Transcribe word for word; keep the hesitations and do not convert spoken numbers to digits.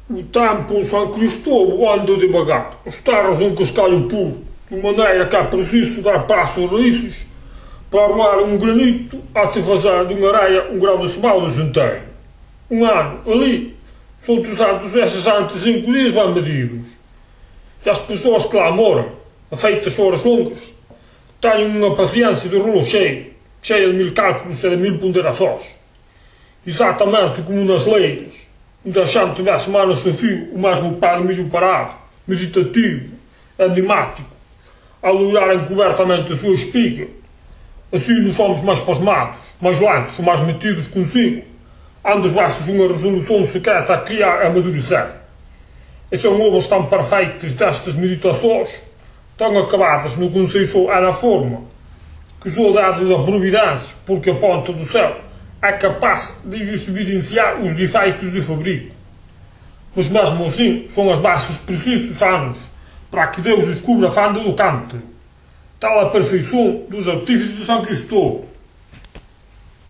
O tempo em São Cristóvão anda devagar. As terras num cascalho puro, de maneira que é preciso dar passo às raízes para arruar um granito até fazer de uma areia um grau de cebada inteiro. Um ano ali, são trezentos e sessenta e cinco dias bem medidos. E as pessoas que lá moram, afeitas horas longas, têm uma paciência de rolo cheio, cheia de mil cálculos e de mil ponderações. Exatamente como nas leiras, onde a gente tivesse semanas a fio o mesmo pé mesmo parado, meditativo, enigmático, a lograrem cobertamente a sua espiga. Assim não somos mais pasmados, mais lentos, mais metidos consigo, andas graças a uma resolução secreta a criar e amadurecer. E são obras tão perfeitas destas meditações, tão acabadas no conceito é na forma, que sou dado da providência, porque a ponta do céu é capaz de lhes evidenciar os defeitos de fabrico. Mas mesmo assim, são as bases precisos anos para que Deus descubra a fenda do canto, tal a perfeição dos artífices de São Cristóvão.